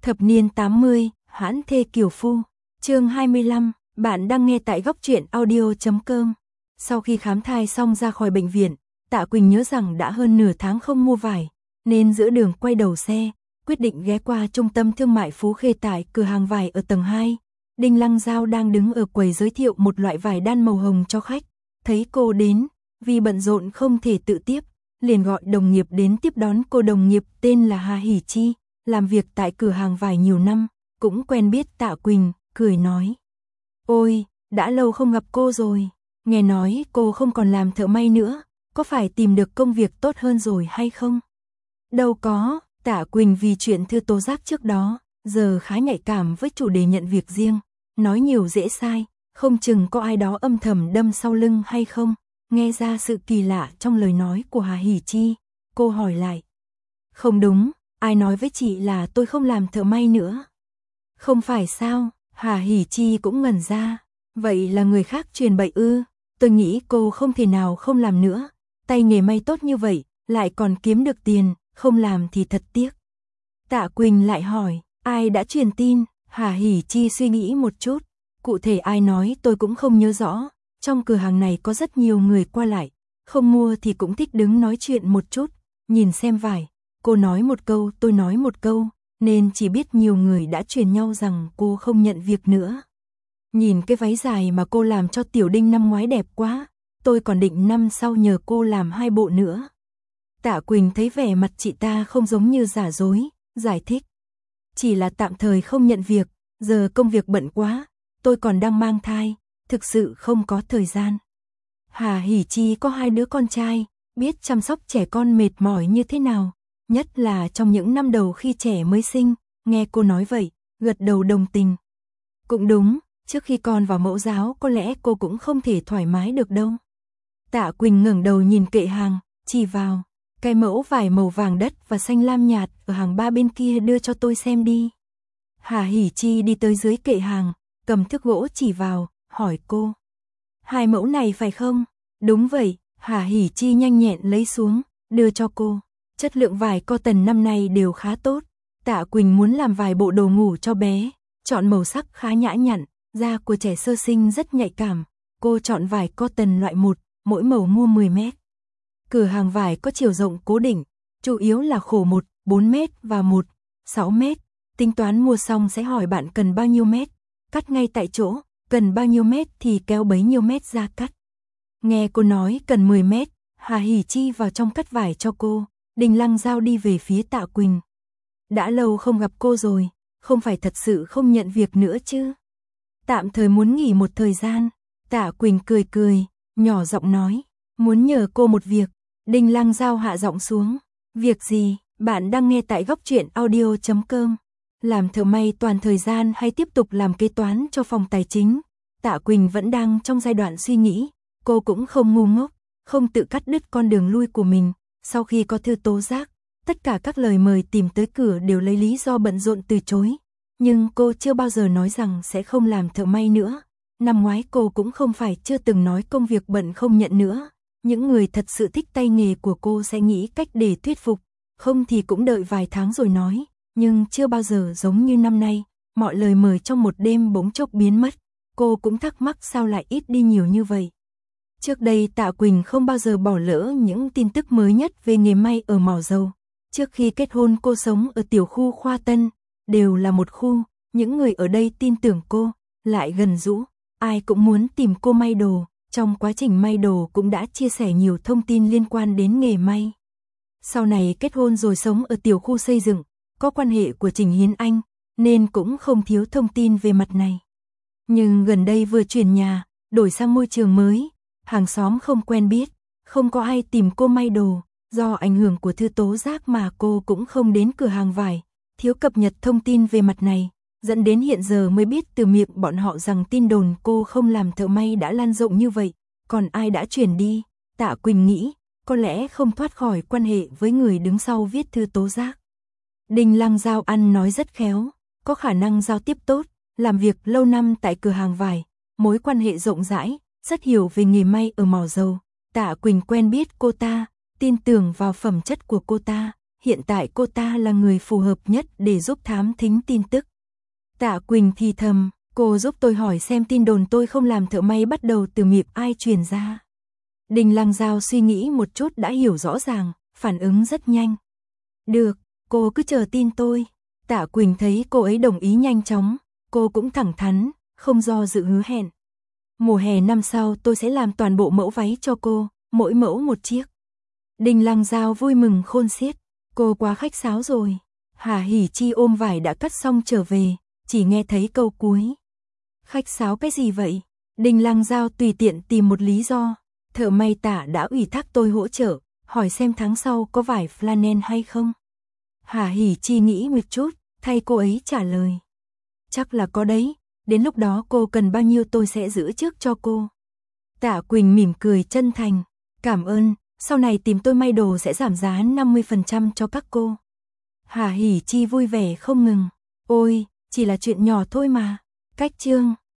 Thập niên 80, hãn thê kiều phu. Chương 25, bạn đang nghe tại góc truyện audio.com. Sau khi khám thai xong ra khỏi bệnh viện, Tạ Quỳnh nhớ rằng đã hơn nửa tháng không mua vải, nên giữa đường quay đầu xe, quyết định ghé qua trung tâm thương mại Phú Khê tại cửa hàng vải ở tầng 2. Đinh Lăng Giao đang đứng ở quầy giới thiệu một loại vải đan màu hồng cho khách. Thấy cô đến, vì bận rộn không thể tự tiếp, liền gọi đồng nghiệp đến tiếp đón cô. Đồng nghiệp tên là Hà Hỷ Chi, làm việc tại cửa hàng vải nhiều năm, cũng quen biết Tạ Quỳnh, cười nói: "Ôi, đã lâu không gặp cô rồi, nghe nói cô không còn làm thợ may nữa, có phải tìm được công việc tốt hơn rồi hay không?" "Đâu có." Tạ Quỳnh vì chuyện thư tố giác trước đó, giờ khá nhạy cảm với chủ đề nhận việc riêng, nói nhiều dễ sai, không chừng có ai đó âm thầm đâm sau lưng hay không. Nghe ra sự kỳ lạ trong lời nói của Hà Hỷ Chi, cô hỏi lại: "Không đúng, ai nói với chị là tôi không làm thợ may nữa?" "Không phải sao?" Hà Hỷ Chi cũng ngẩn ra. "Vậy là người khác truyền bậy ư? Tôi nghĩ cô không thể nào không làm nữa, tay nghề may tốt như vậy, lại còn kiếm được tiền, không làm thì thật tiếc." Tạ Quỳnh lại hỏi: "Ai đã truyền tin?" Hà Hỷ Chi suy nghĩ một chút: "Cụ thể ai nói tôi cũng không nhớ rõ, trong cửa hàng này có rất nhiều người qua lại, không mua thì cũng thích đứng nói chuyện một chút, nhìn xem vải, cô nói một câu tôi nói một câu, nên chỉ biết nhiều người đã truyền nhau rằng cô không nhận việc nữa. Nhìn cái váy dài mà cô làm cho Tiểu Đinh năm ngoái đẹp quá, tôi còn định năm sau nhờ cô làm 2 bộ nữa." Tạ Quỳnh thấy vẻ mặt chị ta không giống như giả dối, giải thích: "Chỉ là tạm thời không nhận việc, giờ công việc bận quá, tôi còn đang mang thai, thực sự không có thời gian." Hà Hỷ Chi có 2 đứa con trai, biết chăm sóc trẻ con mệt mỏi như thế nào, nhất là trong những năm đầu khi trẻ mới sinh. Nghe cô nói vậy, gật đầu đồng tình. "Cũng đúng, trước khi con vào mẫu giáo có lẽ cô cũng không thể thoải mái được đâu." Tạ Quỳnh ngẩng đầu nhìn kệ hàng, chỉ vào: "Cái mẫu vải màu vàng đất và xanh lam nhạt ở hàng 3 bên kia đưa cho tôi xem đi." Hà Hỷ Chi đi tới dưới kệ hàng, cầm thước gỗ chỉ vào, hỏi cô: "2 mẫu này phải không?" "Đúng vậy." Hà Hỷ Chi nhanh nhẹn lấy xuống, đưa cho cô. Chất lượng vải cotton năm nay đều khá tốt. Tạ Quỳnh muốn làm vài bộ đồ ngủ cho bé, chọn màu sắc khá nhã nhặn, da của trẻ sơ sinh rất nhạy cảm. Cô chọn vải cotton loại 1, mỗi màu mua 10 mét. Cửa hàng vải có chiều rộng cố định, chủ yếu là khổ 1, 4 mét và 1, 6 mét. Tính toán mua xong sẽ hỏi bạn cần bao nhiêu mét, cắt ngay tại chỗ, cần bao nhiêu mét thì kéo bấy nhiêu mét ra cắt. Nghe cô nói cần 10 mét, Hà Hỷ Chi vào trong cắt vải cho cô. Đinh Lăng Giao đi về phía Tạ Quỳnh: "Đã lâu không gặp cô rồi, không phải thật sự không nhận việc nữa chứ?" "Tạm thời muốn nghỉ một thời gian." Tạ Quỳnh cười cười, nhỏ giọng nói: "Muốn nhờ cô một việc." Đinh Lăng Giao hạ giọng xuống: "Việc gì?" Bạn đang nghe tại góc truyện audio.com. Làm thợ may toàn thời gian hay tiếp tục làm kế toán cho phòng tài chính? Tạ Quỳnh vẫn đang trong giai đoạn suy nghĩ, cô cũng không ngu ngốc, không tự cắt đứt con đường lui của mình. Sau khi có thư tố giác, tất cả các lời mời tìm tới cửa đều lấy lý do bận rộn từ chối. Nhưng cô chưa bao giờ nói rằng sẽ không làm thợ may nữa. Năm ngoái cô cũng không phải chưa từng nói công việc bận không nhận nữa. Những người thật sự thích tay nghề của cô sẽ nghĩ cách để thuyết phục, không thì cũng đợi vài tháng rồi nói. Nhưng chưa bao giờ giống như năm nay, mọi lời mời trong một đêm bỗng chốc biến mất. Cô cũng thắc mắc sao lại ít đi nhiều như vậy. Trước đây Tạ Quỳnh không bao giờ bỏ lỡ những tin tức mới nhất về nghề may ở Mỏ Dầu. Trước khi kết hôn cô sống ở tiểu khu Khoa Tân, đều là một khu, những người ở đây tin tưởng cô, lại gần gũi, ai cũng muốn tìm cô may đồ. Trong quá trình may đồ cũng đã chia sẻ nhiều thông tin liên quan đến nghề may. Sau này kết hôn rồi sống ở tiểu khu xây dựng, có quan hệ của Trình Hiến Anh, nên cũng không thiếu thông tin về mặt này. Nhưng gần đây vừa chuyển nhà, đổi sang môi trường mới, hàng xóm không quen biết, không có ai tìm cô may đồ. Do ảnh hưởng của thư tố giác mà cô cũng không đến cửa hàng vải, thiếu cập nhật thông tin về mặt này, dẫn đến hiện giờ mới biết từ miệng bọn họ rằng tin đồn cô không làm thợ may đã lan rộng như vậy. Còn ai đã chuyển đi? Tạ Quỳnh nghĩ, có lẽ không thoát khỏi quan hệ với người đứng sau viết thư tố giác. Đinh Lăng Giao ăn nói rất khéo, có khả năng giao tiếp tốt, làm việc lâu năm tại cửa hàng vải, mối quan hệ rộng rãi, rất hiểu về nghề may ở Mỏ Dầu. Tạ Quỳnh quen biết cô ta, tin tưởng vào phẩm chất của cô ta, hiện tại cô ta là người phù hợp nhất để giúp thám thính tin tức. Tạ Quỳnh thì thầm, cô giúp tôi hỏi xem tin đồn tôi không làm thợ may bắt đầu từ miệng ai truyền ra. Đinh Lăng Giao suy nghĩ một chút đã hiểu rõ ràng, phản ứng rất nhanh. Được, cô cứ chờ tin tôi. Tạ Quỳnh thấy cô ấy đồng ý nhanh chóng, cô cũng thẳng thắn, không do dự hứa hẹn. Mùa hè năm sau tôi sẽ làm toàn bộ mẫu váy cho cô, mỗi mẫu một chiếc. Đinh Lăng Giao vui mừng khôn xiết, cô quá khách sáo rồi. Hà Hỷ Chi ôm vải đã cắt xong trở về, chỉ nghe thấy câu cuối. Khách sáo cái gì vậy? Đinh Lăng Giao tùy tiện tìm một lý do. Thợ may Tạ đã ủy thác tôi hỗ trợ, hỏi xem tháng sau có vải flannel hay không. Hà Hỷ Chi nghĩ một chút, thay cô ấy trả lời. Chắc là có đấy, đến lúc đó cô cần bao nhiêu tôi sẽ giữ trước cho cô. Tạ Quỳnh mỉm cười chân thành, cảm ơn, sau này tìm tôi may đồ sẽ giảm giá 50% cho các cô. Hà Hỷ Chi vui vẻ không ngừng, ôi, chỉ là chuyện nhỏ thôi mà. Cách chương